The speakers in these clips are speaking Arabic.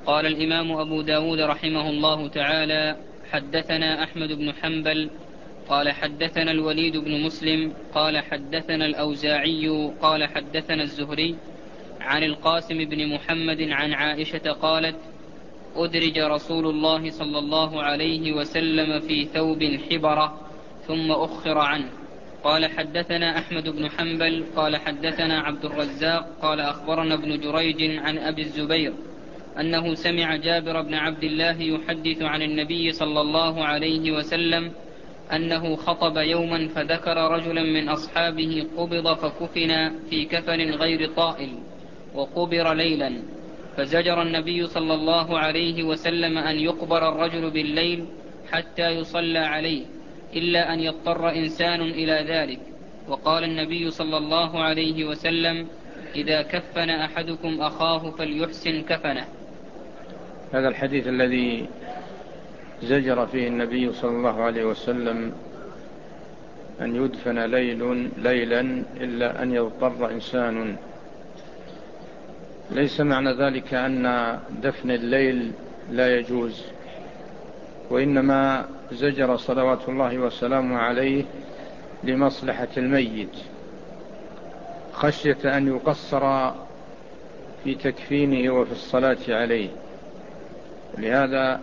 قال الإمام أبو داود رحمه الله تعالى: حدثنا أحمد بن حنبل قال حدثنا الوليد بن مسلم قال حدثنا الأوزاعي قال حدثنا الزهري عن القاسم بن محمد عن عائشة قالت: أدرج رسول الله صلى الله عليه وسلم في ثوب حبرة ثم أخر عنه. قال حدثنا أحمد بن حنبل قال حدثنا عبد الرزاق قال أخبرنا ابن جريج عن أبي الزبير أنه سمع جابر بن عبد الله يحدث عن النبي صلى الله عليه وسلم أنه خطب يوما فذكر رجلا من أصحابه قبض فكفن في كفن غير طائل وقبر ليلا، فزجر النبي صلى الله عليه وسلم أن يقبر الرجل بالليل حتى يصلى عليه إلا أن يضطر إنسان إلى ذلك. وقال النبي صلى الله عليه وسلم: إذا كفن أحدكم أخاه فليحسن كفنه. هذا الحديث الذي زجر فيه النبي صلى الله عليه وسلم أن يدفن ليلا إلا أن يضطر إنسان، ليس معنى ذلك أن دفن الليل لا يجوز، وإنما زجر صلوات الله وسلامه عليه لمصلحة الميت، خشية أن يقصر في تكفينه وفي الصلاة عليه. لهذا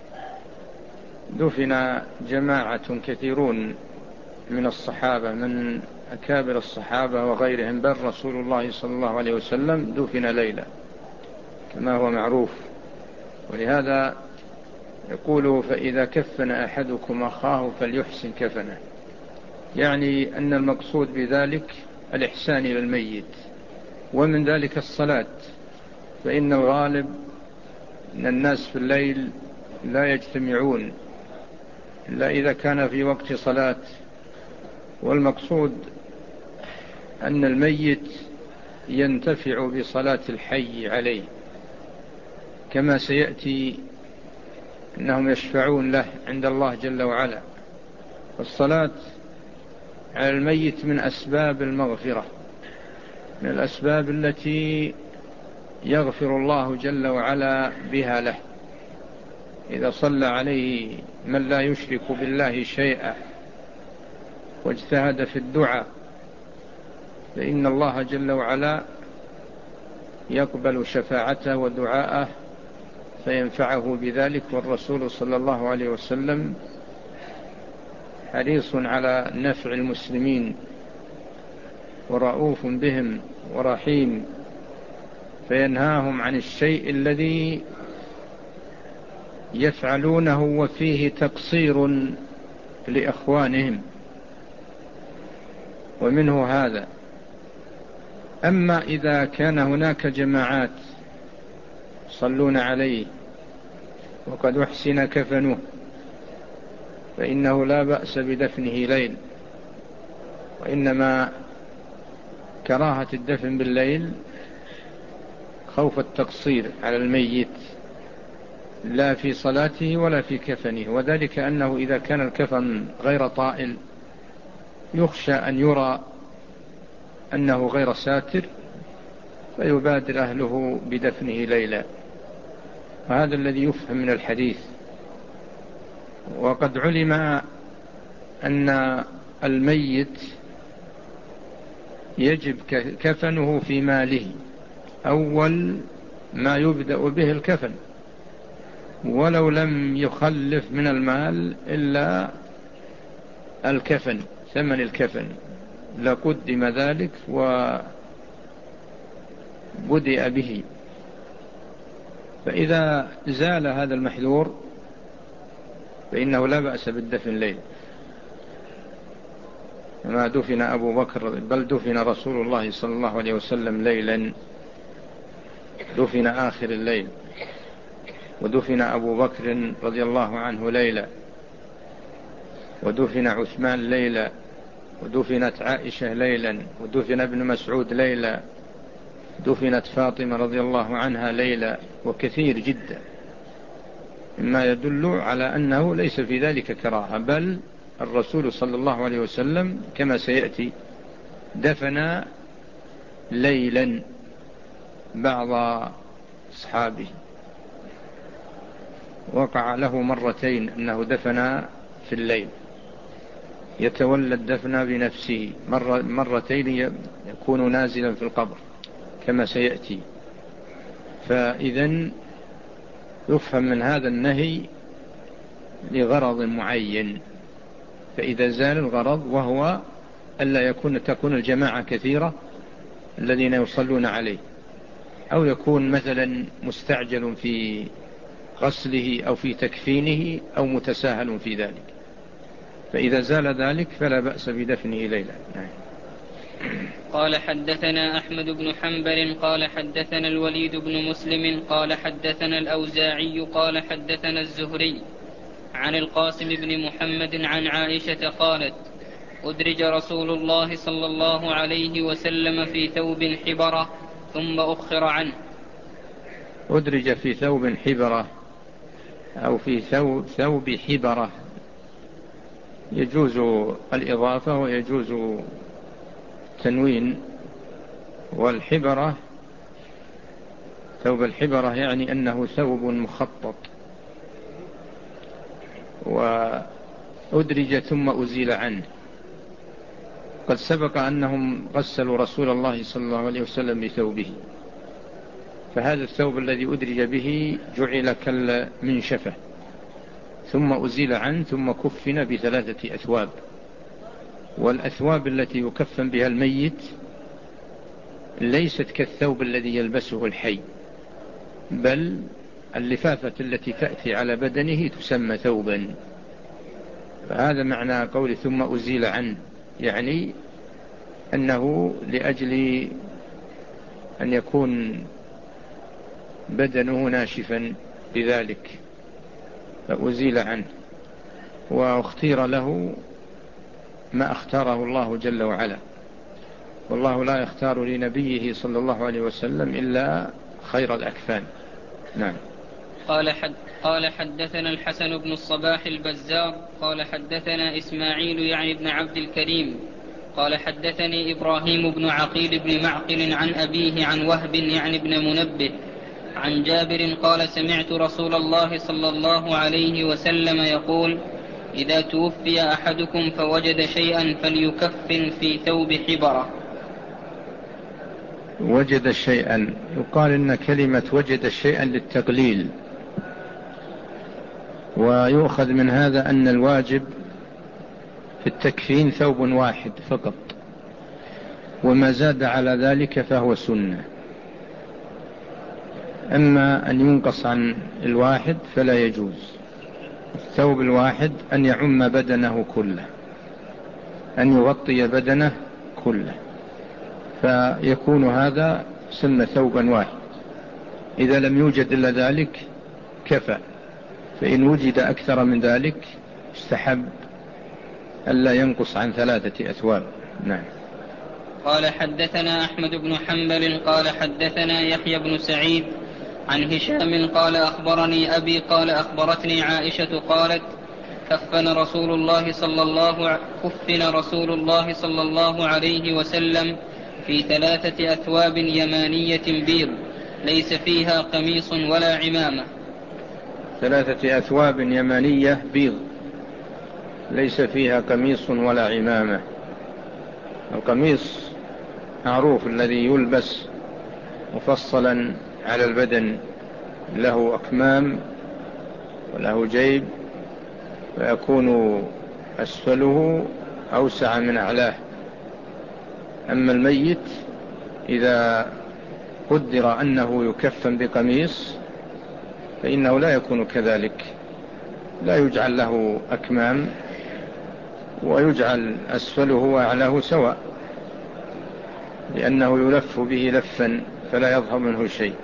دفن جماعة كثيرون من الصحابة، من أكابر الصحابة وغيرهم، بل رسول الله صلى الله عليه وسلم دفن ليلة كما هو معروف. ولهذا يقول: فإذا كفن أحدكم أخاه فليحسن كفنه، يعني أن المقصود بذلك الإحسان إلى الميت، ومن ذلك الصلاة، فإن الغالب أن الناس في الليل لا يجتمعون إلا إذا كان في وقت صلاة، والمقصود أن الميت ينتفع بصلاة الحي عليه، كما سيأتي أنهم يشفعون له عند الله جل وعلا. والصلاة على الميت من أسباب المغفرة، من الأسباب التي يغفر الله جل وعلا بها له. إذا صلى عليه من لا يشرك بالله شيئا واجتهد في الدعاء فإن الله جل وعلا يقبل شفاعته ودعاءه فينفعه بذلك. والرسول صلى الله عليه وسلم حريص على نفع المسلمين ورؤوف بهم ورحيم، فينهاهم عن الشيء الذي يفعلونه وفيه تقصير لإخوانهم، ومنه هذا. أما إذا كان هناك جماعات صلون عليه وقد أحسن كفنه فإنه لا بأس بدفنه ليل، وإنما كراهة الدفن بالليل خوف التقصير على الميت لا في صلاته ولا في كفنه، وذلك أنه إذا كان الكفن غير طائل يخشى أن يرى أنه غير ساتر فيبادر أهله بدفنه ليلا، وهذا الذي يفهم من الحديث. وقد علم أن الميت يجب كفنه في ماله، أول ما يبدأ به الكفن، ولو لم يخلف من المال إلا الكفن، ثمن الكفن لقدم ذلك وبدأ به. فإذا زال هذا المحذور فإنه لا بأس بالدفن ليل. ما دفن أبو بكر، بل دفن رسول الله صلى الله عليه وسلم ليلا، دفن آخر الليل، ودفن أبو بكر رضي الله عنه ليلا، ودفن عثمان ليلا، ودفنت عائشة ليلا، ودفن ابن مسعود ليلا، دفنت فاطمة رضي الله عنها ليلا، وكثير جدا مما يدل على أنه ليس في ذلك كراهة، بل الرسول صلى الله عليه وسلم كما سيأتي دفن ليلا بعض أصحابه. وقع له مرتين أنه دفن في الليل، يتولى الدفن بنفسه مرتين، يكون نازلا في القبر كما سيأتي. فإذن يفهم من هذا النهي لغرض معين، فإذا زال الغرض وهو ألا تكون الجماعة كثيرة الذين يصلون عليه، أو يكون مثلا مستعجل في غسله أو في تكفينه أو متساهل في ذلك، فإذا زال ذلك فلا بأس بدفنه ليلا. قال حدثنا أحمد بن حنبل قال حدثنا الوليد بن مسلم قال حدثنا الأوزاعي قال حدثنا الزهري عن القاسم بن محمد عن عائشة قالت: أدرج رسول الله صلى الله عليه وسلم في ثوب حبرة ثم أخر عنه. أدرج في ثوب حبرة أو في ثوب حبرة، يجوز الإضافة ويجوز تنوين. والحبرة، ثوب الحبرة يعني أنه ثوب مخطط، وأدرج ثم أزيل عنه. قد سبق أنهم غسلوا رسول الله صلى الله عليه وسلم بثوبه، فهذا الثوب الذي أدرج به جعل كالمنشفة ثم أزيل عنه ثم كفن بثلاثة أثواب. والأثواب التي يكفن بها الميت ليست كالثوب الذي يلبسه الحي، بل اللفافة التي تأتي على بدنه تسمى ثوبا. فهذا معنى قول ثم أزيل عنه، يعني أنه لأجل أن يكون بدنه ناشفا بذلك فأزيل عنه. واختير له ما اختاره الله جل وعلا، والله لا يختار لنبيه صلى الله عليه وسلم إلا خير الأكفان. نعم. قال حدثنا الحسن بن الصباح البزار قال حدثنا إسماعيل يعني بن عبد الكريم قال حدثني إبراهيم بن عقيل بن معقل عن أبيه عن وهب يعني بن منبه عن جابر قال: سمعت رسول الله صلى الله عليه وسلم يقول: إذا توفي أحدكم فوجد شيئا فليكفن في ثوب حبرة. وجد شيئا، يقال إن كلمة وجد شيئا للتقليل، ويؤخذ من هذا أن الواجب في التكفين ثوب واحد فقط، وما زاد على ذلك فهو سنة. أما أن ينقص عن الواحد فلا يجوز. الثوب الواحد أن يعم بدنه كله، أن يغطي بدنه كله، فيكون هذا سن ثوبا واحد. إذا لم يوجد إلا ذلك كفى، فإن وجد أكثر من ذلك استحب ألا ينقص عن 3 أثواب. نعم. قال حدثنا أحمد بن حنبل قال حدثنا يحيى بن سعيد عن هشام قال أخبرني أبي قال أخبرتني عائشة قالت: كفن رسول الله صلى الله عليه وسلم في 3 أثواب يمانية بيض ليس فيها قميص ولا عمامة. 3 أثواب يمانية بيض ليس فيها قميص ولا عمامة. القميص معروف الذي يلبس مفصلا على البدن، له أكمام وله جيب، ويكون أسفله أوسع من أعلاه. أما الميت إذا قدر أنه يكفن بقميص فإنه لا يكون كذلك، لا يجعل له أكمام ويجعل أسفله وأعلاه سواء، لأنه يلف به لفا فلا يظهر منه شيء.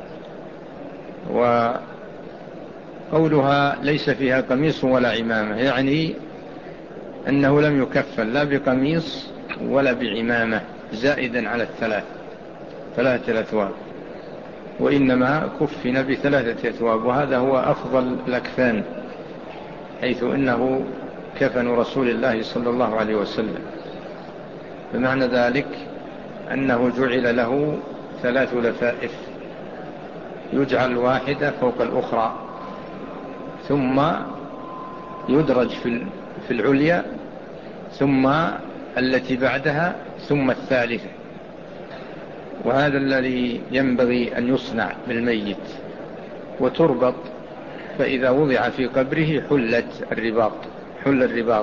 وقولها ليس فيها قميص ولا عمامة يعني أنه لم يكفن لا بقميص ولا بعمامة زائدا على 3 أثواب، وإنما كفن ب3 أثواب، وهذا هو أفضل الأكفان، حيث إنه كفن رسول الله صلى الله عليه وسلم. بمعنى ذلك أنه جعل له 3 لفائف، يجعل واحدة فوق الأخرى ثم يدرج في العليا، ثم التي بعدها، ثم الثالثة. وهذا الذي ينبغي أن يصنع بالميت، وتربط، فإذا وضع في قبره حل الرباط.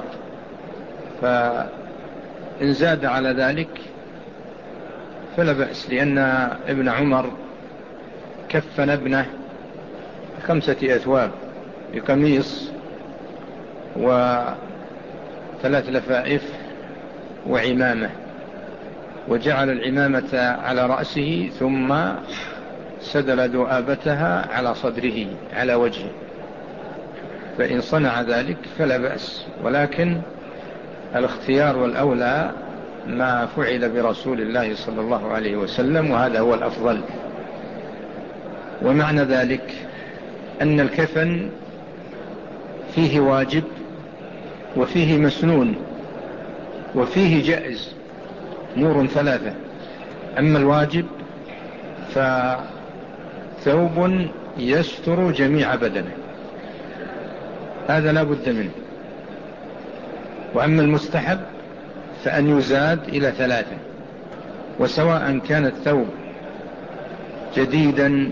فإن زاد على ذلك فلا بأس، لأن ابن عمر كفن ابنه 5 أثواب، بقميص و3 لفائف وعمامة، وجعل العمامة على رأسه ثم سدل ذؤابتها على صدره على وجهه. فإن صنع ذلك فلا بأس، ولكن الاختيار والأولى ما فعل برسول الله صلى الله عليه وسلم، وهذا هو الأفضل. ومعنى ذلك أن الكفن فيه واجب وفيه مسنون وفيه جائز، أمور 3. أما الواجب فثوب يستر جميع بدنه، هذا لا بد منه. وأما المستحب فأن يزاد إلى 3، وسواء كان الثوب جديدا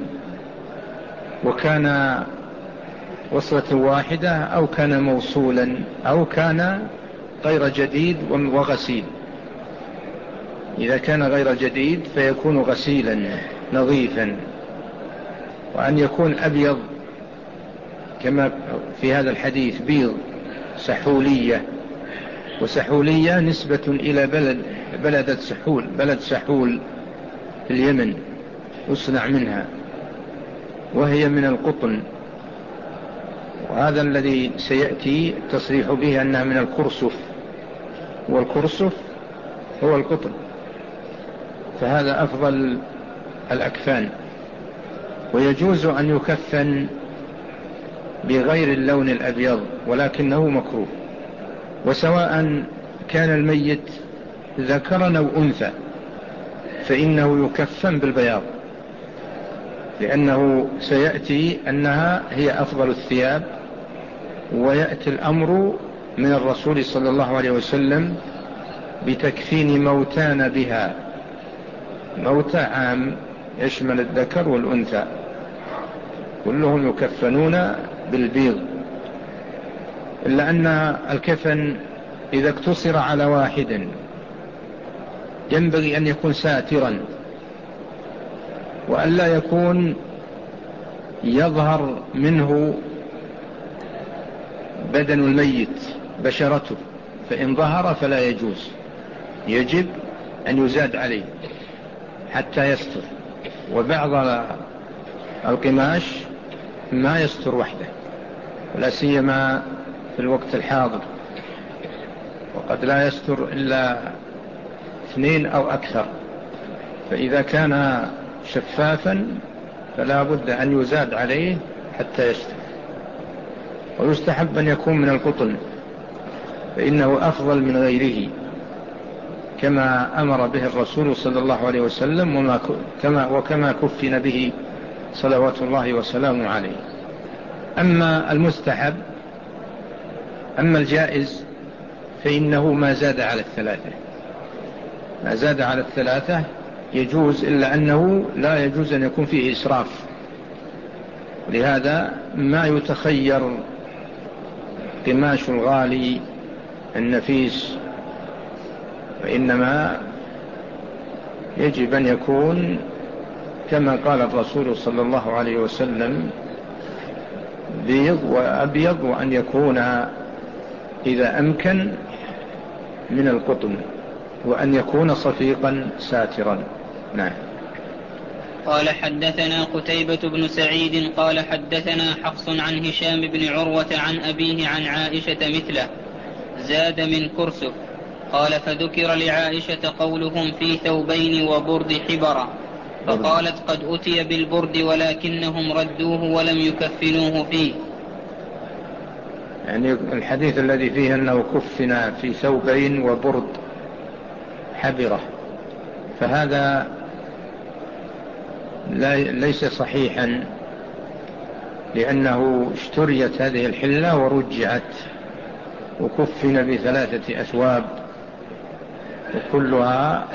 وكان وصلة واحدة، أو كان موصولا، أو كان غير جديد وغسيل. إذا كان غير جديد فيكون غسيلا نظيفا، وأن يكون أبيض كما في هذا الحديث، بيض سحولية. وسحولية نسبة إلى بلد سحول في اليمن يصنع منها، وهي من القطن. وهذا الذي سيأتي التصريح به أنها من الكرسف، والكرسف هو القطن. فهذا أفضل الأكفان. ويجوز أن يكفن بغير اللون الأبيض، ولكنه مكروه. وسواء كان الميت ذكرا أو أنثى فإنه يكفن بالبياض، لأنه سيأتي أنها هي أفضل الثياب. ويأتي الأمر من الرسول صلى الله عليه وسلم بتكفين موتان بها، موتى عام يشمل الذكر والأنثى، كلهم يكفنون بالبيض. إلا أن الكفن إذا اقتصر على واحد ينبغي أن يكون ساترا، وأن لا يكون يظهر منه بدن الميت بشرته، فإن ظهر فلا يجوز، يجب أن يزاد عليه حتى يستر. وبعض القماش ما يستر وحده، ولا سيما في الوقت الحاضر، وقد لا يستر إلا 2 أو أكثر. فإذا كان شفافا فلا بد أن يزاد عليه حتى يستر. ويستحب أن يكون من القطن، فإنه أفضل من غيره، كما أمر به الرسول صلى الله عليه وسلم، وكما كفن به صلوات الله وسلامه عليه. أما المستحب، أما الجائز فإنه ما زاد على 3، ما زاد على 3 يجوز، إلا أنه لا يجوز أن يكون فيه إسراف. لهذا ما يتخير قماش الغالي النفيس، وإنما يجب أن يكون كما قال الرسول صلى الله عليه وسلم بيض وأبيض، وأن يكون إذا أمكن من القطن، وأن يكون صفيقا ساترا. نعم. قال حدثنا قتيبة بن سعيد قال حدثنا حفص عن هشام بن عروة عن أبيه عن عائشة مثله، زاد من كرسف. قال فذكر لعائشة قولهم في ثوبين وبرد حبرة، فقالت قد أتي بالبرد ولكنهم ردوه ولم يكفنوه فيه. يعني الحديث الذي فيه أنه كفن في ثوبين وبرد حبرة، فهذا ليس صحيحا، لأنه اشتريت هذه الحلة ورجعت وكفن ب3 أثواب وكلها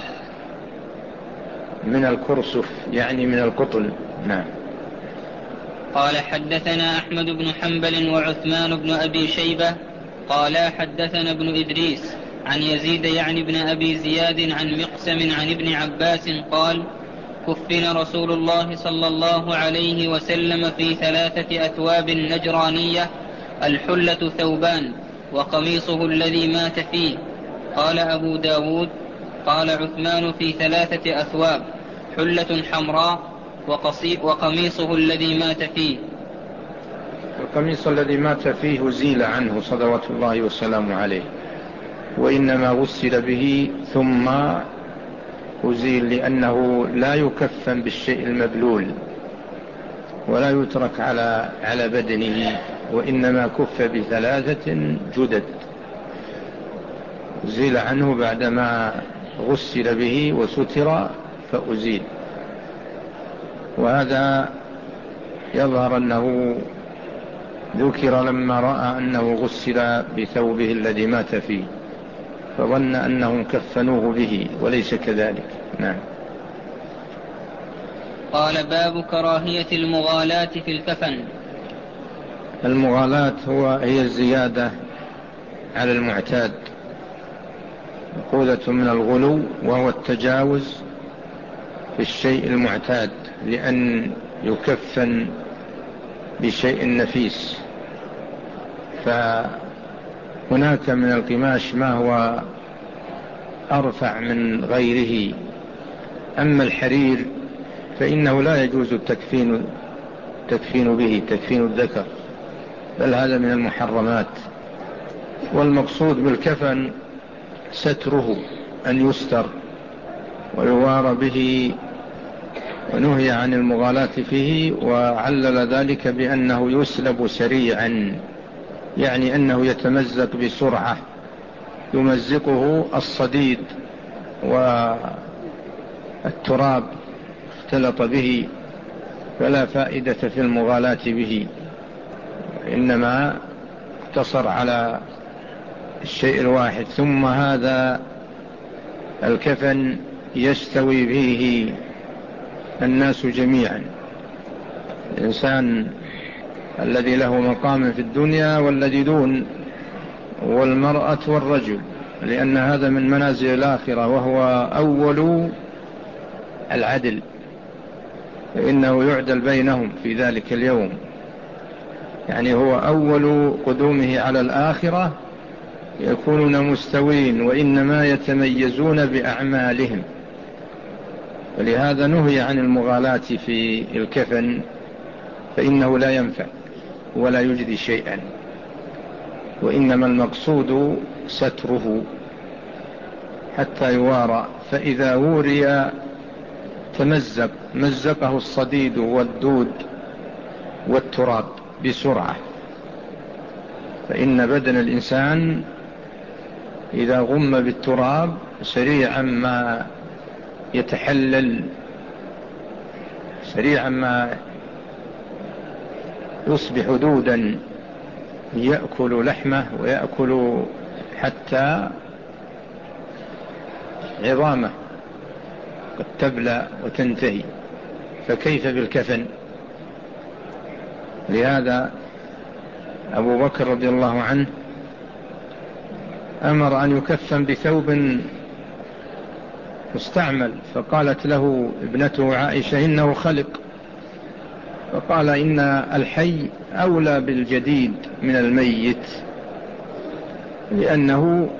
من الكرسف يعني من القطن. نعم. قال حدثنا أحمد بن حنبل وعثمان بن أبي شيبة قالا حدثنا ابن إدريس عن يزيد يعني بن أبي زياد عن مقسم عن ابن عباس قال كفن رسول الله صلى الله عليه وسلم في 3 أثواب نجرانية الحلة ثوبان وقميصه الذي مات فيه. قال أبو داود قال عثمان في 3 أثواب حلة حمراء وقميصه الذي مات فيه. القميص الذي مات فيه زيل عنه صلوات الله والسلام عليه، وإنما غسل به ثم أزيل، لأنه لا يكفن بالشيء المبلول ولا يترك على بدنه، وإنما كف ب3 جدد زيل عنه بعدما غسل به وستر فأزيل. وهذا يظهر أنه ذكر لما رأى أنه غسل بثوبه الذي مات فيه فظن أنهم كفنوه به وليس كذلك. نعم. قال باب كراهية المغالاة في الكفن. المغالاة هي الزيادة على المعتاد، مأخوذة من الغلو، وهو التجاوز في الشيء المعتاد، لأن يكفن بشيء نفيس. فهناك من القماش ما هو أرفع من غيره، أما الحرير فإنه لا يجوز التكفين به تكفين الذكر، بل هذا من المحرمات. والمقصود بالكفن ستره، أن يستر ويوارى به، ونهي عن المغالاة فيه، وعلل ذلك بأنه يسلب سريعا، يعني أنه يتمزق بسرعة، يمزقه الصديد والتراب اختلط به، فلا فائدة في المغالاة به، إنما اقتصر على الشيء الواحد. ثم هذا الكفن يستوي فيه الناس جميعا، الإنسان الذي له مقام في الدنيا والذي دون، والمرأة والرجل، لأن هذا من منازل الآخرة، وهو أول العدل، فإنه يعدل بينهم في ذلك اليوم، يعني هو أول قدومه على الآخرة، يكونون مستوين، وإنما يتميزون بأعمالهم. ولهذا نهي عن المغالاة في الكفن، فإنه لا ينفع ولا يجدي شيئا، وإنما المقصود ستره حتى يوارى، فإذا وري مزقه الصديد والدود والتراب بسرعة. فإن بدن الإنسان إذا غم بالتراب سريعا ما يتحلل، سريعا ما يصبح دودا، يأكل لحمه ويأكل حتى عظامه قد تبلى وتنتهي، فكيف بالكفن؟ لهذا أبو بكر رضي الله عنه أمر أن يكفن بثوب مستعمل، فقالت له ابنته عائشة إنه خلق، فقال إن الحي أولى بالجديد من الميت، لأنه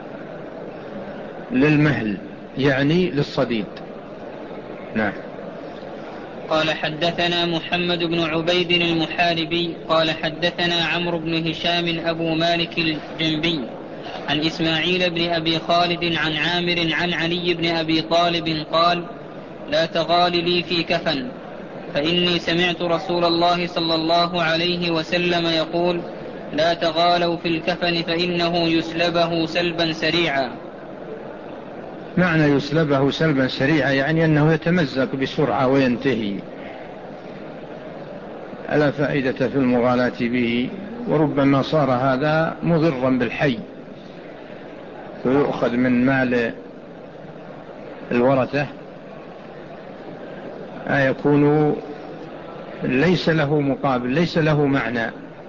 للمهل، يعني للصديد. نعم. قال حدثنا محمد بن عبيد المحاربي قال حدثنا عمرو بن هشام أبو مالك الجنبي عن إسماعيل بن أبي خالد عن عامر عن علي بن أبي طالب قال لا تغال لي في كفن، فإني سمعت رسول الله صلى الله عليه وسلم يقول لا تغالوا في الكفن فإنه يسلبه سلبا سريعا. معنى يسلبه سلبا سريعا يعني أنه يتمزق بسرعة وينتهي، ألا فائدة في المغالاة به؟ وربما صار هذا مضرا بالحي، ويؤخذ من مال الورثة يكون ليس له مقابل، ليس له معنى،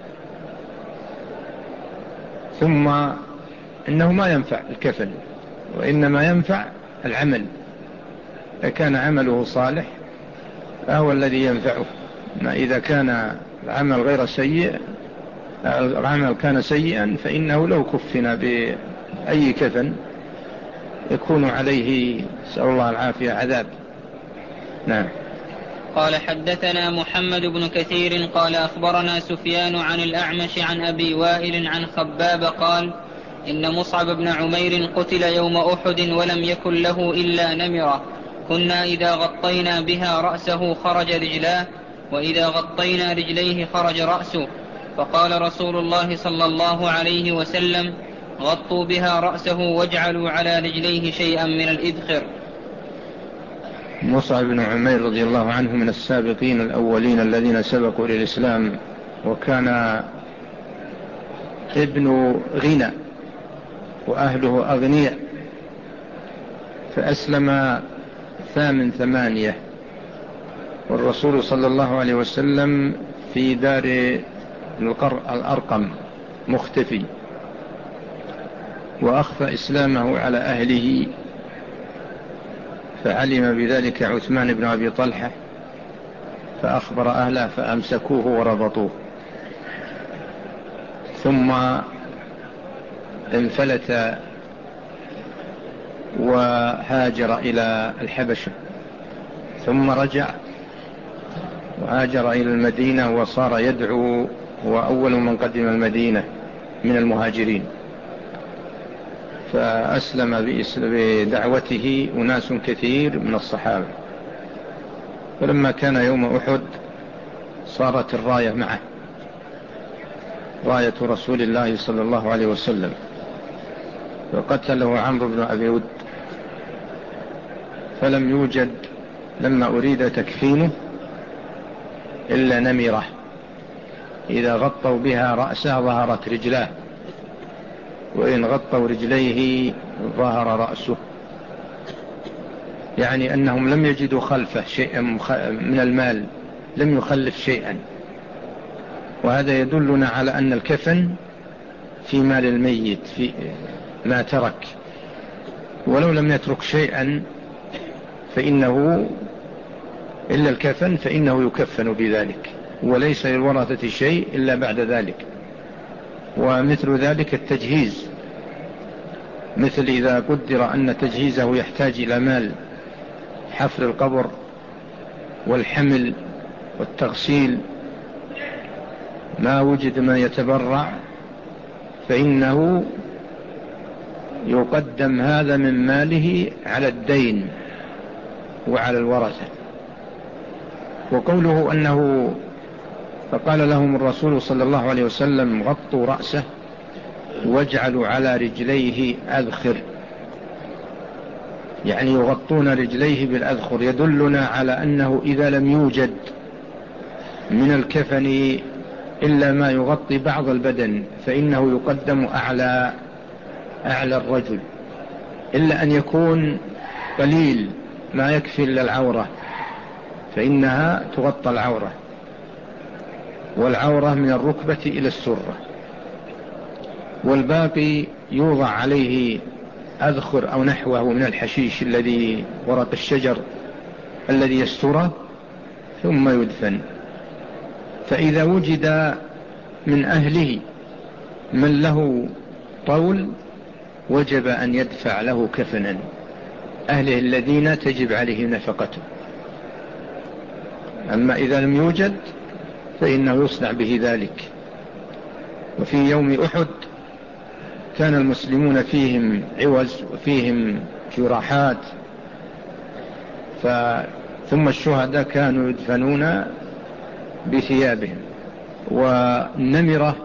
ثم إنه ما ينفع الكفن، وإنما ينفع العمل. كان عمله صالح فهو الذي ينفعه. ما إذا كان العمل غير سيء، العمل كان سيئا، فإنه لو كفن بأي كفن يكون عليه، نسأل الله العافية، عذاب. نعم. قال حدثنا محمد بن كثير قال أخبرنا سفيان عن الأعمش عن أبي وائل عن خباب قال إن مصعب بن عمير قتل يوم أحد ولم يكن له إلا نمرة، كنا إذا غطينا بها رأسه خرج رجلاه، وإذا غطينا رجليه خرج رأسه، فقال رسول الله صلى الله عليه وسلم غطوا بها رأسه واجعلوا على رجليه شيئا من الإذخر. مصعب بن عمير رضي الله عنه من السابقين الأولين الذين سبقوا للإسلام، وكان ابن غنى وأهله أغنياء، فأسلم 8، والرسول صلى الله عليه وسلم في دار الأرقم مختفي، وأخفى إسلامه على أهله، فعلم بذلك عثمان بن أبي طلحة فأخبر أهله فأمسكوه وربطوه، ثم انفلت وهاجر إلى الحبشة، ثم رجع وهاجر إلى المدينة وصار يدعو، هو أول من قدم المدينة من المهاجرين، فأسلم بدعوته أناس كثير من الصحابة. فلما كان يوم أحد صارت الراية معه، راية رسول الله صلى الله عليه وسلم، فقتله عمرو بن أبي ود، فلم يوجد لما أريد تكفينه إلا نمرة، إذا غطوا بها رأسه ظهرت رجلاه، وإن غطوا رجليه ظهر رأسه، يعني أنهم لم يجدوا خلفه شيئا من المال، لم يخلف شيئا. وهذا يدلنا على أن الكفن في مال الميت، في ما ترك، ولو لم يترك شيئا فإنه إلا الكفن فإنه يكفن بذلك، وليس للورثة شيء إلا بعد ذلك. ومثل ذلك التجهيز، مثل إذا قدر أن تجهيزه يحتاج إلى مال، حفر القبر والحمل والتغسيل، ما وجد من يتبرع فإنه يقدم هذا من ماله على الدين وعلى الورثة. وقوله أنه فقال لهم الرسول صلى الله عليه وسلم غطوا رأسه واجعلوا على رجليه أذخر، يعني يغطون رجليه بالأذخر، يدلنا على أنه إذا لم يوجد من الكفن إلا ما يغطي بعض البدن فإنه يقدم أعلى الرجل، إلا أن يكون قليل ما يكفي إلا العورة فإنها تغطى العورة، والعورة من الركبة إلى السرة، والباقي يوضع عليه أذخر أو نحوه من الحشيش الذي ورق الشجر الذي يستره، ثم يدفن. فإذا وجد من أهله من له طول وجب أن يدفع له كفنا، أهله الذين تجب عليه نفقته. أما إذا لم يوجد فإنه يصنع به ذلك. وفي يوم أحد كان المسلمون فيهم عوز وفيهم جراحات، ثم الشهداء كانوا يدفنون بثيابهم. والنمرة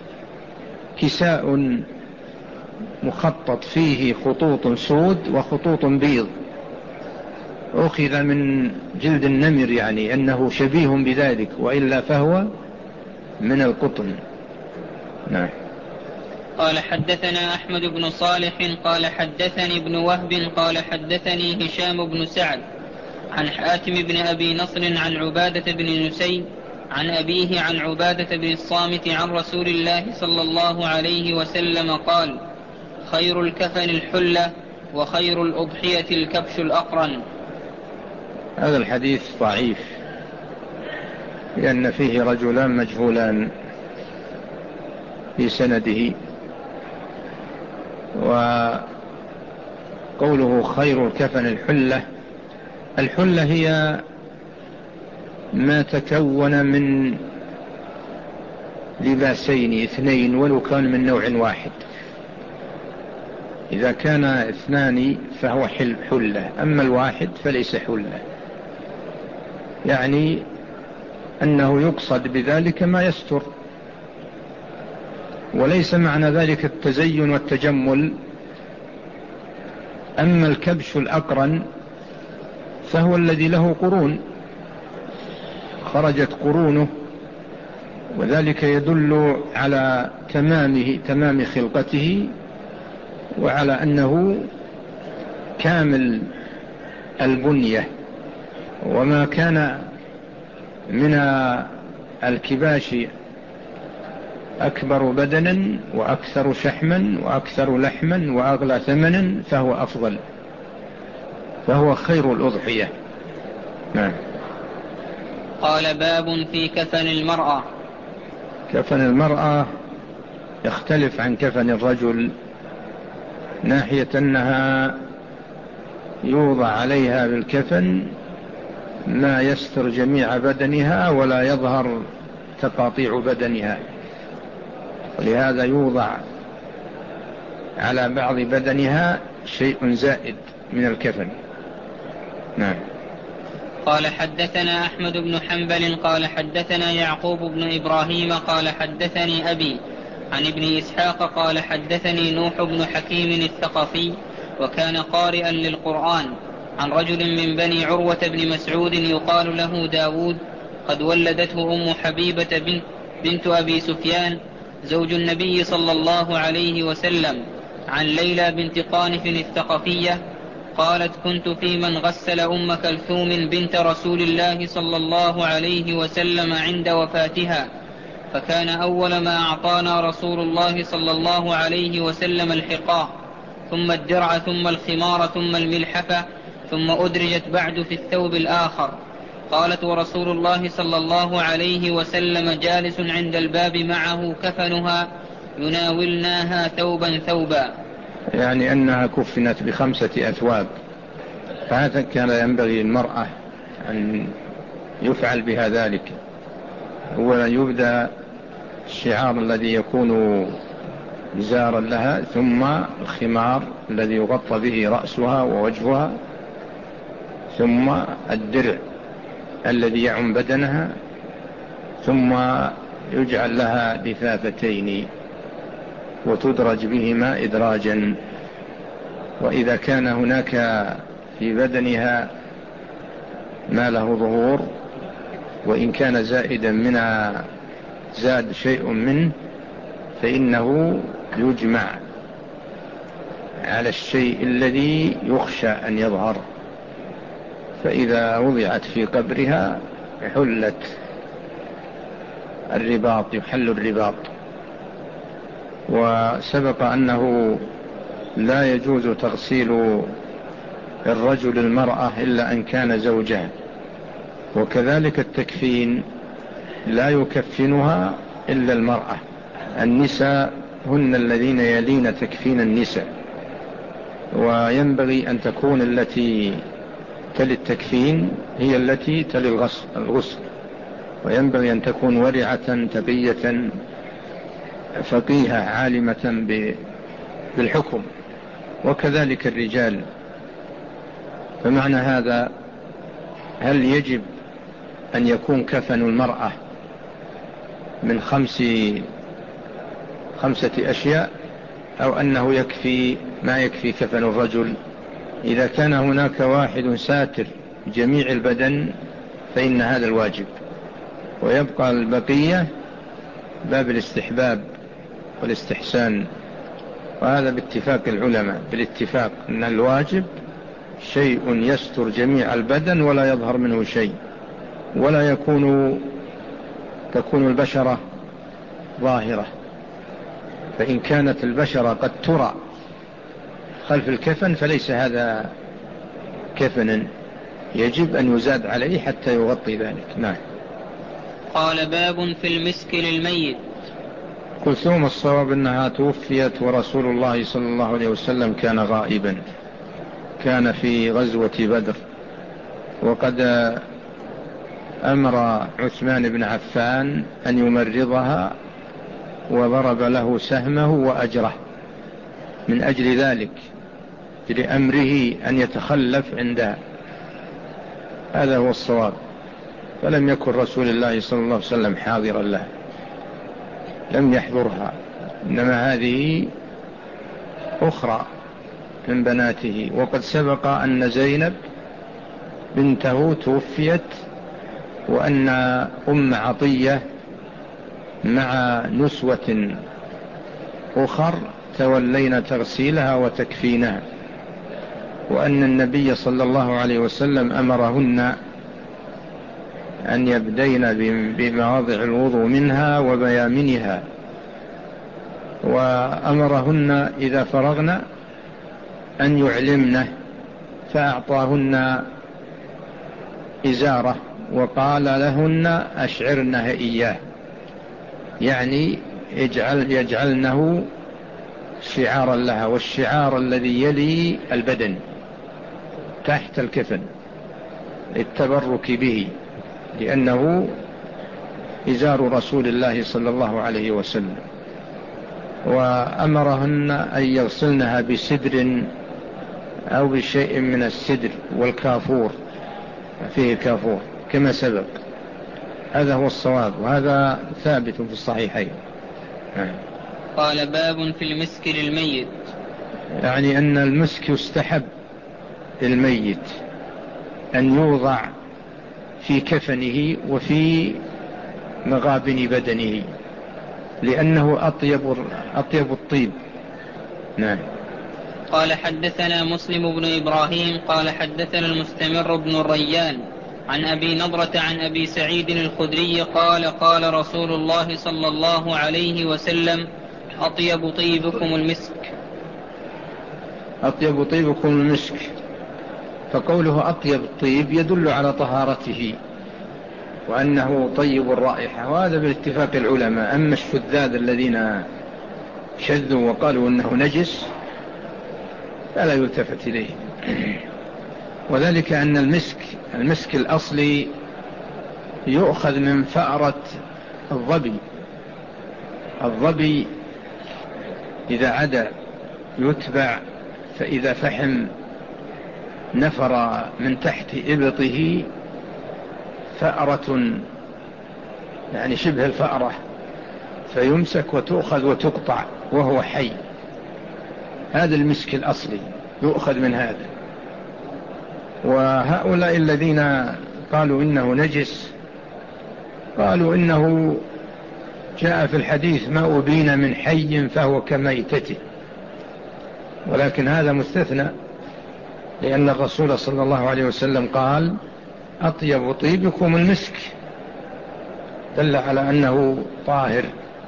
كساء مخطط فيه خطوط سود وخطوط بيض، أخذ من جلد النمر، يعني أنه شبيه بذلك، وإلا فهو من القطن. نعم. قال حدثنا أحمد بن صالح قال حدثني ابن وهب قال حدثني هشام بن سعد عن حاتم بن أبي نصر عن عبادة بن نسي عن أبيه عن عبادة بن الصامت عن رسول الله صلى الله عليه وسلم قال: خير الكفن الحلة، وخير الأضحية الكبش الأقرن. هذا الحديث ضعيف لأن فيه رجلان مجهولان في سنده، وقوله خير الكفن الحلة، الحلة هي ما تكون من لباسين اثنين ولو كان من نوع واحد. إذا كان اثنان فهو حلة، أما الواحد فليس حلة، يعني أنه يقصد بذلك ما يستر، وليس معنى ذلك التزين والتجمل. أما الكبش الأقرن فهو الذي له قرون، خرجت قرونه، وذلك يدل على تمام خلقته، وعلى أنه كامل البنية. وما كان من الكباش أكبر بدنا وأكثر شحما وأكثر لحما وأغلى ثمنا فهو أفضل، فهو خير الأضحية. نعم. قال: باب في كفن المرأة. كفن المرأة يختلف عن كفن الرجل، ناحية أنها يوضع عليها بالكفن ما يستر جميع بدنها ولا يظهر تقاطيع بدنها، ولهذا يوضع على بعض بدنها شيء زائد من الكفن. نعم. قال حدثنا أحمد بن حنبل قال حدثنا يعقوب بن إبراهيم قال حدثني أبي عن ابن إسحاق قال حدثني نوح بن حكيم الثقفي وكان قارئا للقرآن عن رجل من بني عروة بن مسعود يقال له داود قد ولدته أم حبيبة بنت أبي سفيان زوج النبي صلى الله عليه وسلم عن ليلى بنت قانف الثقفية قالت: كنت في من غسل أم كلثوم بنت رسول الله صلى الله عليه وسلم عند وفاتها، فكان أول ما أعطانا رسول الله صلى الله عليه وسلم الحقاء، ثم الدرع، ثم الخمار، ثم الملحفة، ثم أدرجت بعد في الثوب الآخر. قالت: ورسول الله صلى الله عليه وسلم جالس عند الباب معه كفنها يناولناها ثوبا ثوبا، يعني أنها كفنت ب5 أثواب. فهذا كان ينبغي للمرأة أن يفعل بها ذلك. أولا يبدأ الشعار الذي يكون زارا لها، ثم الخمار الذي يغطى به رأسها ووجهها، ثم الدرع الذي يعم بدنها، ثم يجعل لها لفافتين وتدرج بهما إدراجا. وإذا كان هناك في بدنها ما له ظهور، وإن كان زائدا منها زاد شيء منه، فإنه يجمع على الشيء الذي يخشى أن يظهر. فإذا وضعت في قبرها يحل الرباط. وسبق أنه لا يجوز تغسيل الرجل المرأة إلا أن كان زوجها، وكذلك التكفين لا يكفنها إلا المرأة. النساء هن الذين يلين تكفين النساء، وينبغي أن تكون التي تلي التكفين هي التي تلي الغسل، وينبغي أن تكون ورعة تقية فقيهة عالمة بالحكم، وكذلك الرجال. فمعنى هذا، هل يجب أن يكون كفن المرأة من 5 أشياء، أو أنه يكفي ما يكفي كفن الرجل؟ إذا كان هناك واحد ساتر جميع البدن فإن هذا الواجب، ويبقى البقية باب الاستحباب والاستحسان. وهذا باتفاق العلماء، بالاتفاق أن الواجب شيء يستر جميع البدن ولا يظهر منه شيء، ولا تكون البشرة ظاهرة. فإن كانت البشرة قد ترى خلف الكفن فليس هذا كفنا، يجب أن يزاد عليه حتى يغطي ذلك. نعم. قال باب في المسك للميت. كلثوم الصواب أنها توفيت ورسول الله صلى الله عليه وسلم كان غائبا، كان في غزوة بدر، وقد أمر عثمان بن عفان أن يمرضها وضرب له سهمه وأجره من أجل ذلك، لأمره أن يتخلف عندها. هذا هو الصواب. فلم يكن رسول الله صلى الله عليه وسلم حاضرا لها، لم يحضرها، إنما هذه أخرى من بناته. وقد سبق أن زينب بنته توفيت، وأن أم عطية مع نسوة أخر تولين تغسيلها وتكفينها، وأن النبي صلى الله عليه وسلم أمرهن أن يبدين بمواضع الوضوء منها وبيامنها، وأمرهن إذا فرغن أن يعلمنه، فأعطاهن إزارة وقال لهن أشعرنه إياه، يعني يجعلنه شعارا لها، والشعار الذي يلي البدن تحت الكفن للتبرك به، لأنه إزار رسول الله صلى الله عليه وسلم. وأمرهن أن يغسلنها بسدر أو بشيء من السدر والكافور، فيه كافور كما سبق. هذا هو الصواب، وهذا ثابت في الصحيحين. قال باب في المسك للميت. يعني أن المسك يستحب للميت أن يوضع في كفنه وفي مغابن بدنه، لأنه أطيب الطيب. نعم. قال حدثنا مسلم بن إبراهيم قال حدثنا المستمر بن الريان عن أبي نضرة عن أبي سعيد الخدري قال قال رسول الله صلى الله عليه وسلم أطيب طيبكم المسك. أطيب طيبكم المسك، فقوله أطيب الطيب يدل على طهارته وأنه طيب الرائحة، وهذا بالاتفاق العلماء. أما الشذاذ الذين شذوا وقالوا أنه نجس فلا يلتفت إليه، وذلك أن المسك الأصلي يؤخذ من فأرة الظبي إذا عدا يتبع، فإذا فحم نفر من تحت إبطه فأرة، يعني شبه الفأرة، فيمسك وتؤخذ وتقطع وهو حي. هذا المسك الأصلي يؤخذ من هذا. وهؤلاء الذين قالوا إنه نجس قالوا إنه جاء في الحديث ما أبين من حي فهو كميتته، ولكن هذا مستثنى، لأن الرسول صلى الله عليه وسلم قال أطيب طيبكم المسك، دل على أنه طاهر.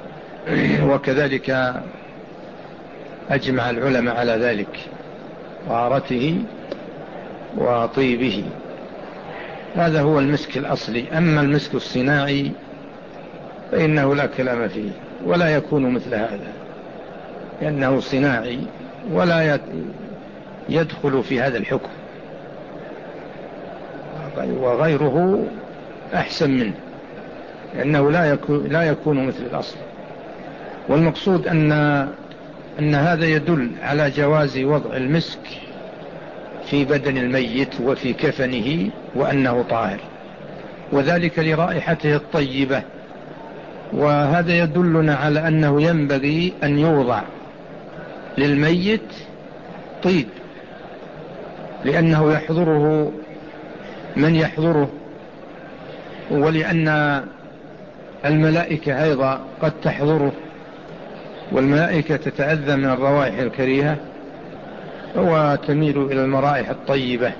وكذلك أجمع العلماء على ذلك، طهارته وطيبه. هذا هو المسك الأصلي. أما المسك الصناعي فإنه لا كلام فيه، ولا يكون مثل هذا، لأنه صناعي ولا يدخل في هذا الحكم، وغيره أحسن منه، لأنه لا يكون مثل الأصل. والمقصود أن هذا يدل على جواز وضع المسك في بدن الميت وفي كفنه، وأنه طاهر، وذلك لرائحته الطيبة. وهذا يدلنا على أنه ينبغي أن يوضع للميت طيب، لأنه يحضره من يحضره، ولأن الملائكة أيضا قد تحضره، والملائكة تتأذى من الروائح الكريهة وتميل إلى المرائح الطيبة،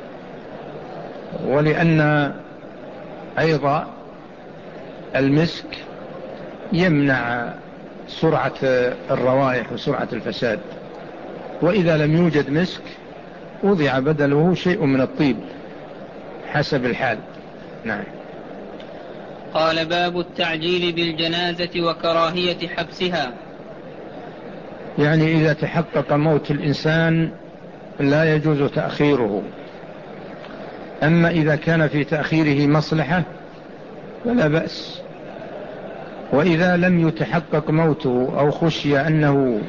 ولأن أيضا المسك يمنع سرعة الروائح وسرعة الفساد، وإذا لم يوجد مسك وضع بدله شيء من الطيب حسب الحال. نعم. قال: باب التعجيل بالجنازة وكراهية حبسها. يعني إذا تحقق موت الإنسان لا يجوز تأخيره، أما إذا كان في تأخيره مصلحة فلا بأس، وإذا لم يتحقق موته أو خشي أنه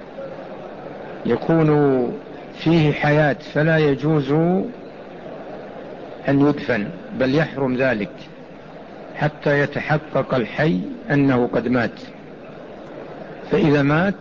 يكون فيه حياة فلا يجوز أن يدفن، بل يحرم ذلك حتى يتحقق الحي أنه قد مات. فإذا مات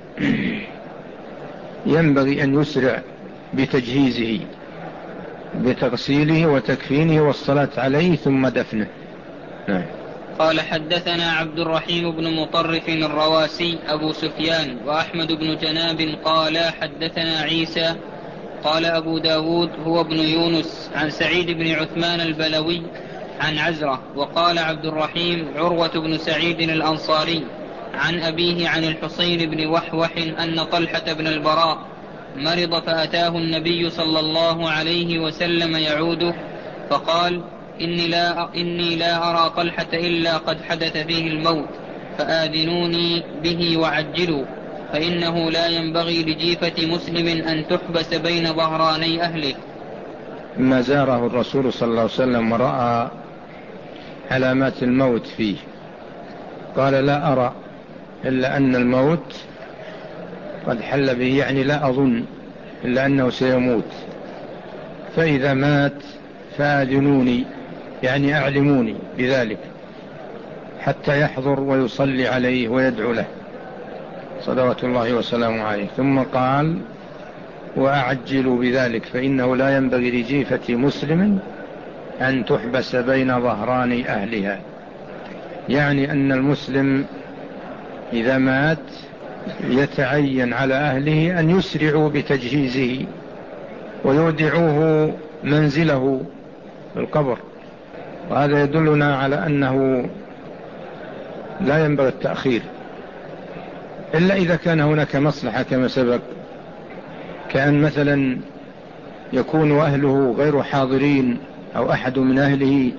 ينبغي أن يسرع بتجهيزه، بتغسيله وتكفينه والصلاة عليه ثم دفنه. قال: حدثنا عبد الرحيم بن مطرف الرواسي أبو سفيان وأحمد بن جناب قال: حدثنا عيسى قال أبو داود هو ابن يونس عن سعيد بن عثمان البلوي عن عزرة. وقال عبد الرحيم عروة بن سعيد الأنصاري عن أبيه عن الحصين بن وحوح أن طلحة بن البراء مرض فأتاه النبي صلى الله عليه وسلم يعوده فقال: إني لا أرى طلحة إلا قد حدث فيه الموت، فآذنوني به وعجلوا، فإنه لا ينبغي لجيفة مسلم أن تحبس بين ظهراني أهله. ما زاره الرسول صلى الله عليه وسلم ورأى علامات الموت فيه قال: لا أرى إلا أن الموت قد حل به، يعني لا أظن إلا أنه سيموت، فإذا مات فآذنوني، يعني أعلموني بذلك حتى يحضر ويصلي عليه ويدعو له صلوات الله وسلامه عليه. ثم قال: وأعجلوا بذلك، فإنه لا ينبغي لجيفة مسلم أن تحبس بين ظهران أهلها، يعني أن المسلم إذا مات يتعين على أهله أن يسرعوا بتجهيزه ويودعوه منزله في القبر، وهذا يدلنا على أنه لا ينبغي التأخير إلا إذا كان هناك مصلحة كما سبق، كأن مثلا يكون أهله غير حاضرين أو أحد من أهله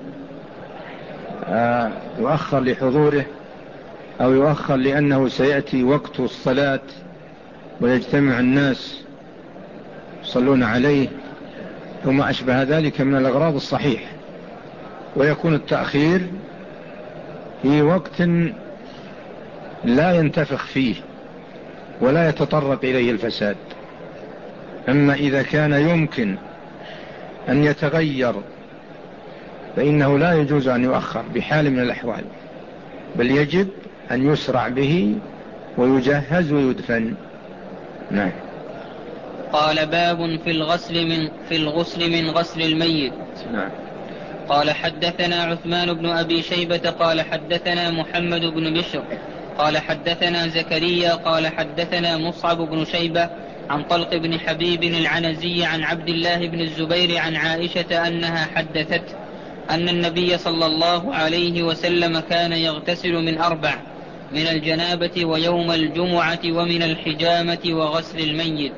يؤخر لحضوره، أو يؤخر لأنه سيأتي وقت الصلاة ويجتمع الناس يصلون عليه وما أشبه ذلك من الأغراض الصحيح، ويكون التأخير في وقت لا ينتفخ فيه ولا يتطرق إليه الفساد. أما إذا كان يمكن أن يتغير فإنه لا يجوز أن يؤخر بحال من الأحوال، بل يجب أن يسرع به ويجهز ويدفن. نعم. قال: باب في الغسل من غسل الميت. نعم. قال: حدثنا عثمان بن أبي شيبة قال: حدثنا محمد بن بشر قال: حدثنا زكريا قال: حدثنا مصعب بن شيبة عن طلق بن حبيب العنزي عن عبد الله بن الزبير عن عائشة أنها حدثت أن النبي صلى الله عليه وسلم كان يغتسل من 4: من الجنابة ويوم الجمعة ومن الحجامة وغسل الميت.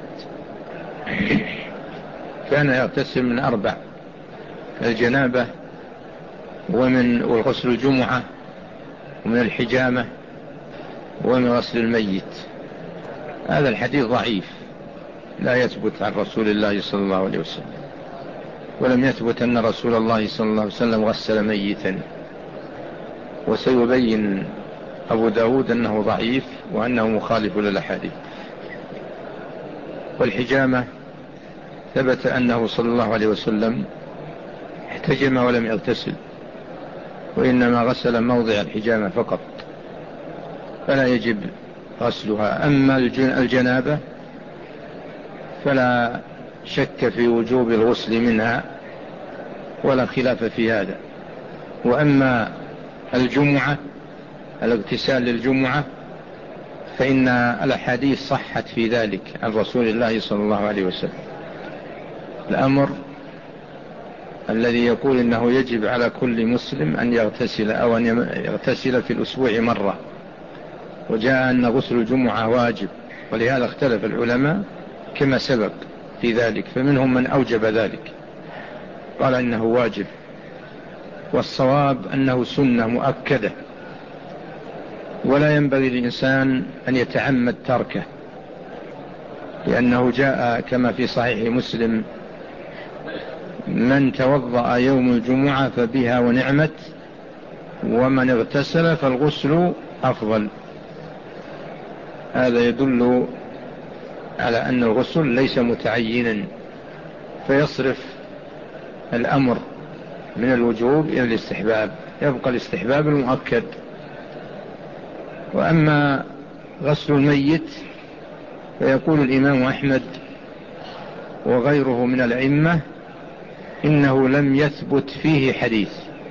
كان يغتسل من 4: الجنابة والغسل الجمعة ومن الحجامة ومن غسل الميت. هذا الحديث ضعيف لا يثبت عن رسول الله صلى الله عليه وسلم، ولم يثبت أن رسول الله صلى الله عليه وسلم غسل ميتا، وسيبين أبو داود أنه ضعيف وأنه مخالف للأحاديث. والحجامة ثبت أنه صلى الله عليه وسلم احتجم ولم يغتسل، وإنما غسل موضع الحجامة فقط، فلا يجب غسلها. أما الجنابة فلا شك في وجوب الغسل منها، ولا خلاف في هذا. وأما الجمعة، الاغتسال للجمعة، فإن الأحاديث صحت في ذلك عن رسول الله صلى الله عليه وسلم. الأمر الذي يقول إنه يجب على كل مسلم أن يغتسل أو أن يغتسل في الأسبوع مرة، وجاء أن غسل الجمعة واجب، ولهذا اختلف العلماء كما سبق في ذلك، فمنهم من أوجب ذلك قال إنه واجب، والصواب أنه سنة مؤكدة، ولا ينبغي للإنسان أن يتعمد تركه، لأنه جاء كما في صحيح مسلم: من توضأ يوم الجمعة فبها ونعمت، ومن اغتسل فالغسل أفضل. هذا يدل على أن الغسل ليس متعينا، فيصرف الأمر من الوجوب إلى الاستحباب، يبقى الاستحباب المؤكد. وأما غسل الميت فيقول الإمام أحمد وغيره من الأئمة إنه لم يثبت فيه حديث،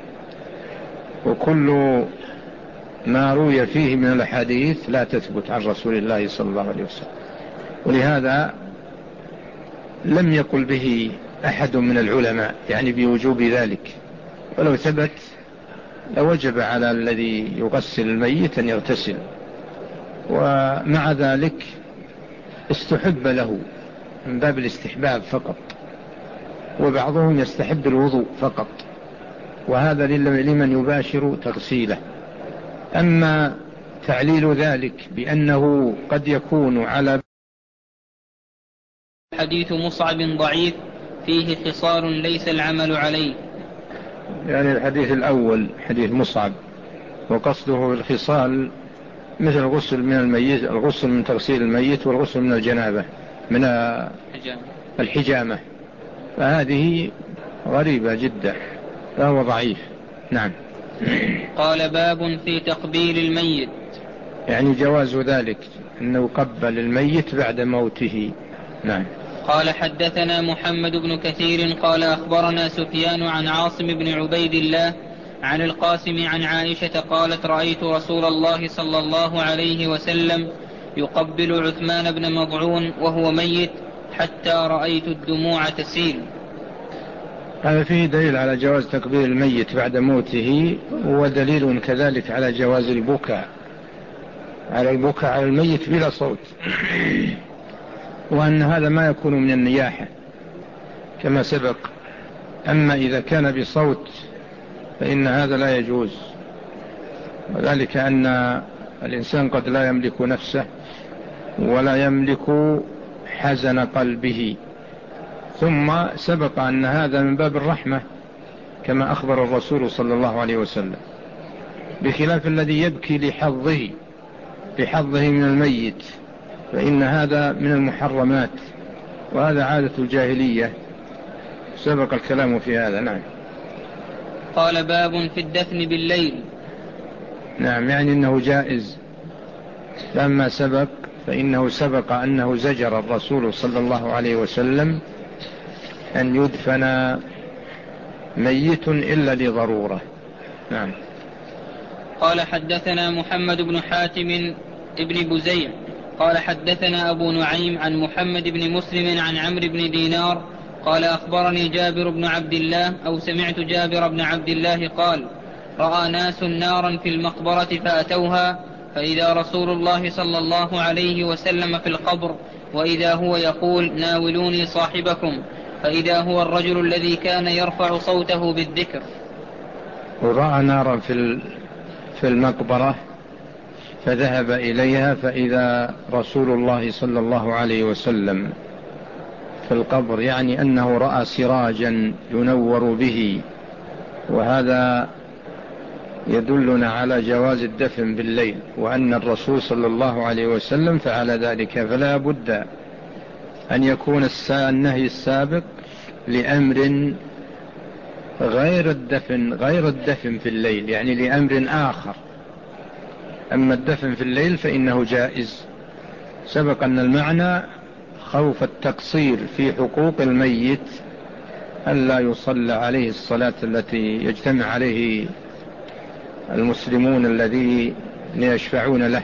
وكل ما روي فيه من الحديث لا تثبت عن رسول الله صلى الله عليه وسلم، ولهذا لم يقل به أحد من العلماء يعني بوجوب ذلك، ولو ثبت لوجب على الذي يغسل الميت أن يغتسل. ومع ذلك استحب له من باب الاستحباب فقط، وبعضهم يستحب الوضوء فقط، وهذا لمن يباشر تغسيله. أما تعليل ذلك بأنه قد يكون على حديث مصعب ضعيف فيه خصال ليس العمل عليه، يعني الحديث الأول حديث مصعب، وقصده الخصال مثل الغسل من الميت، الغسل من تغسيل الميت، والغسل من الجنابة من الحجامة، فهذه غريبة جدا، فهو ضعيف. نعم. قال: باب في تقبيل الميت، يعني جواز ذلك أنه قبل الميت بعد موته. نعم. قال: حدثنا محمد بن كثير قال أخبرنا سفيان عن عاصم بن عبيد الله عن القاسم عن عائشة قالت: رأيت رسول الله صلى الله عليه وسلم يقبل عثمان بن مضعون وهو ميت حتى رأيت الدموع تسيل. هذا فيه دليل على جواز تقبيل الميت بعد موته، ودليل كذلك على جواز البكاء على الميت بلا صوت، وأن هذا ما يكون من النياحة كما سبق. أما إذا كان بصوت فإن هذا لا يجوز، وذلك أن الإنسان قد لا يملك نفسه ولا يملك حزن قلبه، ثم سبق أن هذا من باب الرحمة كما أخبر الرسول صلى الله عليه وسلم، بخلاف الذي يبكي لحظه من الميت، فإن هذا من المحرمات، وهذا عادة الجاهلية، سبق الكلام في هذا. نعم. قال: باب في الدفن بالليل. نعم، يعني أنه جائز، لما سبق فإنه سبق أنه زجر الرسول صلى الله عليه وسلم أن يدفن ميت إلا لضرورة. نعم. قال: حدثنا محمد بن حاتم ابن بزيع قال حدثنا أبو نعيم عن محمد بن مسلم عن عمرو بن دينار قال: أخبرني جابر بن عبد الله أو سمعت جابر بن عبد الله قال: رأى ناس نارا في المقبرة فأتوها، فإذا رسول الله صلى الله عليه وسلم في القبر، وإذا هو يقول: ناولوني صاحبكم، فإذا هو الرجل الذي كان يرفع صوته بالذكر. ورأى نارا في المقبرة فذهب إليها، فإذا رسول الله صلى الله عليه وسلم في القبر، يعني أنه رأى سراجا ينور به، وهذا يدلنا على جواز الدفن بالليل، وأن الرسول صلى الله عليه وسلم فعل ذلك، فلا بد أن يكون النهي السابق لأمر غير الدفن في الليل، يعني لأمر آخر. أما الدفن في الليل فإنه جائز. سبق أن المعنى خوف التقصير في حقوق الميت ألا يصلى عليه الصلاة التي يجتمع عليه المسلمون الذين يشفعون له.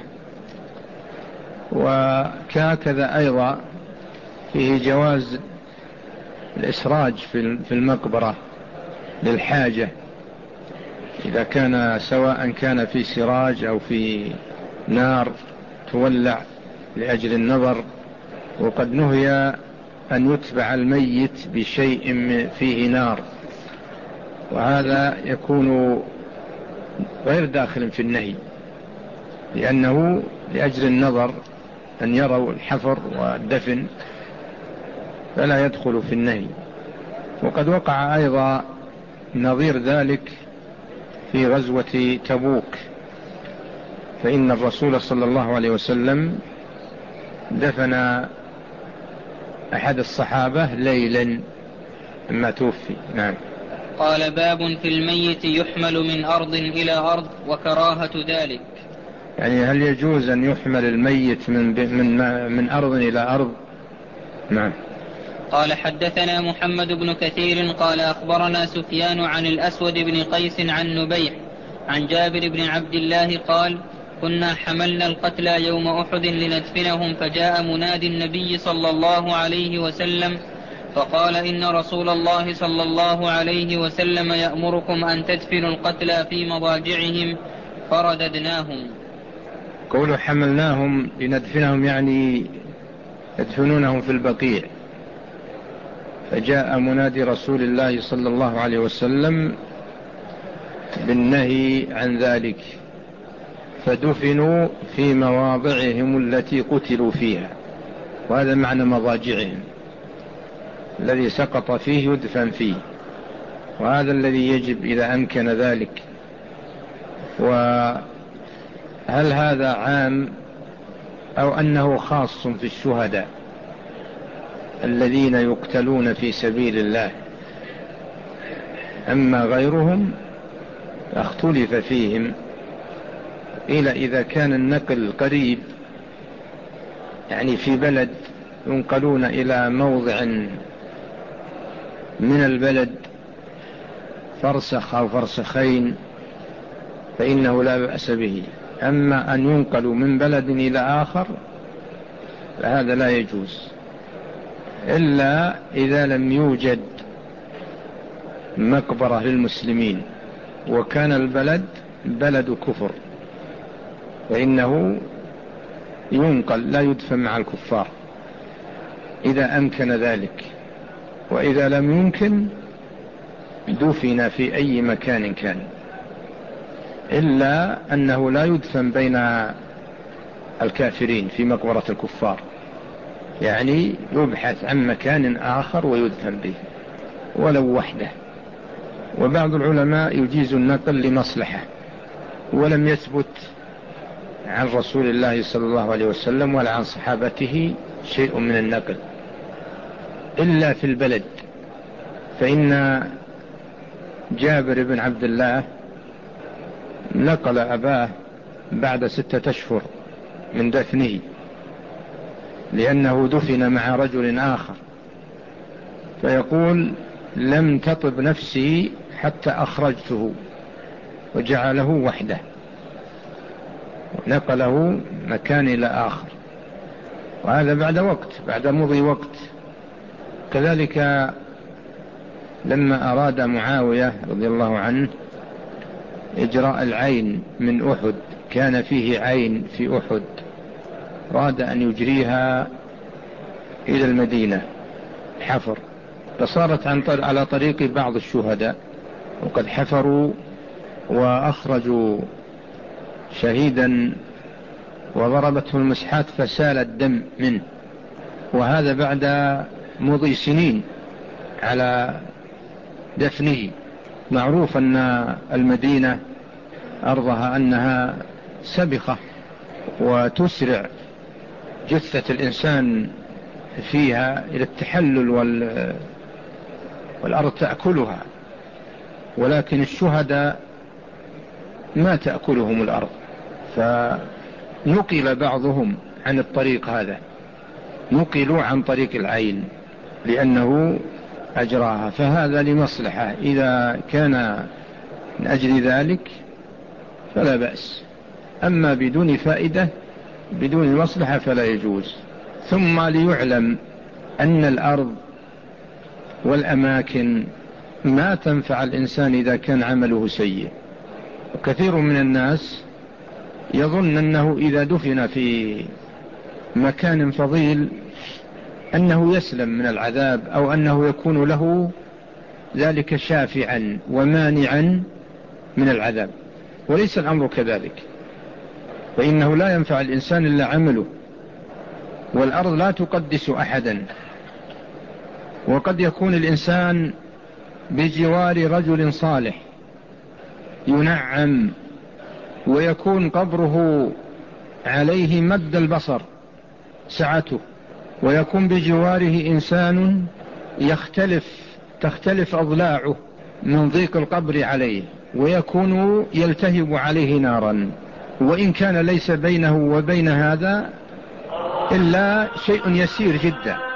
وكذا أيضا فيه جواز الإسراج في المقبرة للحاجة، إذا كان سواء كان في سراج أو في نار تولع لأجل النظر. وقد نهي أن يتبع الميت بشيء فيه نار، وهذا يكون غير داخل في النهي، لأنه لأجل النظر أن يروا الحفر والدفن فلا يدخل في النهي. وقد وقع أيضا نظير ذلك في غزوة تبوك، فإن الرسول صلى الله عليه وسلم دفن أحد الصحابة ليلا لما توفي. نعم. قال: باب في الميت يحمل من أرض إلى أرض وكراهة ذلك. يعني هل يجوز أن يحمل الميت من أرض إلى أرض؟ نعم. قال: حدثنا محمد بن كثير قال أخبرنا سفيان عن الأسود بن قيس عن نبيح عن جابر بن عبد الله قال: كنا حملنا القتلى يوم أحد لندفنهم، فجاء منادي النبي صلى الله عليه وسلم فقال: إن رسول الله صلى الله عليه وسلم يأمركم أن تدفنوا القتلى في مضاجعهم، فرددناهم. قولوا حملناهم لندفنهم يعني يدفنونهم في البقيع، فجاء منادي رسول الله صلى الله عليه وسلم بالنهي عن ذلك، فدفنوا في مواضعهم التي قتلوا فيها، وهذا معنى مضاجعهم، الذي سقط فيه يدفن فيه، وهذا الذي يجب إذا أمكن ذلك. وهل هذا عام أو أنه خاص في الشهداء الذين يقتلون في سبيل الله؟ أما غيرهم اختلف فيهم، إلى إذا كان النقل قريب، يعني في بلد ينقلون إلى موضع من البلد فرسخ أو فرسخين فإنه لا بأس به. أما أن ينقلوا من بلد إلى آخر فهذا لا يجوز، إلا إذا لم يوجد مقبرة للمسلمين وكان البلد بلد كفر، فإنه ينقل لا يدفن مع الكفار إذا أمكن ذلك. وإذا لم يمكن دفن في أي مكان كان، إلا أنه لا يدفن بين الكافرين في مقبرة الكفار، يعني يبحث عن مكان آخر ويدفن به ولو وحده. وبعض العلماء يجيز النقل لمصلحة، ولم يثبت عن رسول الله صلى الله عليه وسلم ولا عن صحابته شيء من النقل إلا في البلد. فإن جابر بن عبد الله نقل أباه بعد 6 أشهر من دفنه، لأنه دفن مع رجل آخر، فيقول: لم تطب نفسي حتى أخرجته، وجعله وحده، نقله مكان إلى آخر، وهذا بعد وقت، بعد مضي وقت. كذلك لما أراد معاوية رضي الله عنه إجراء العين من أحد، كان فيه عين في أحد، أراد أن يجريها إلى المدينة حفر، فصارت على طريق بعض الشهداء، وقد حفروا وأخرجوا شهيدا وضربته المسحات فسال الدم منه، وهذا بعد مضي سنين على دفنه. معروف أن المدينة أرضها أنها سبخة وتسرع جثة الإنسان فيها إلى التحلل والأرض تأكلها، ولكن الشهداء ما تأكلهم الأرض، فنقل بعضهم عن الطريق هذا، نقلوا عن طريق العين، لأنه أجراها، فهذا لمصلحة، إذا كان من أجل ذلك فلا بأس، أما بدون فائدة بدون مصلحة فلا يجوز. ثم ليعلم أن الأرض والأماكن ما تنفع الإنسان إذا كان عمله سيء. وكثير من الناس يظن أنه إذا دفن في مكان فضيل أنه يسلم من العذاب، أو أنه يكون له ذلك شافعا ومانعا من العذاب، وليس الأمر كذلك، فإنه لا ينفع الإنسان إلا عمله، والأرض لا تقدس أحدا. وقد يكون الإنسان بجوار رجل صالح ينعم، ويكون قبره عليه مد البصر سعته، ويكون بجواره إنسان تختلف أضلاعه من ضيق القبر عليه، ويكون يلتهب عليه نارا، وإن كان ليس بينه وبين هذا إلا شيء يسير جدا،